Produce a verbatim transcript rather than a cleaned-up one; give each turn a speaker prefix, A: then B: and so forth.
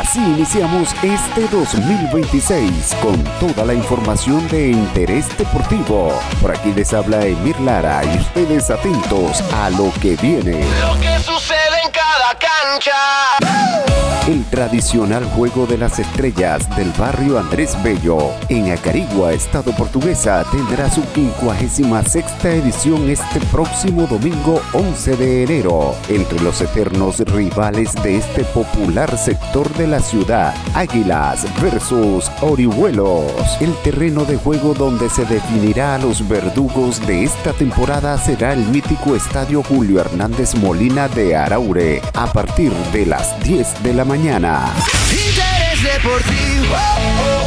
A: Así iniciamos este dos mil veintiséis con toda la información de interés deportivo. Por aquí les habla Emir Lara y ustedes atentos a lo que viene.
B: Lo que sucede en cada cancha.
A: El tradicional Juego de las Estrellas del barrio Andrés Bello en Acarigua, estado Portuguesa, tendrá su quincuagésima sexta edición este próximo domingo once de enero, entre los eternos rivales de este popular sector de la ciudad, Águilas versus Orihuelos. El terreno de juego donde se definirá a los verdugos de esta temporada será el mítico Estadio Julio Hernández Molina de Araure, a partir de las diez de la mañana.
B: Interés deportivo.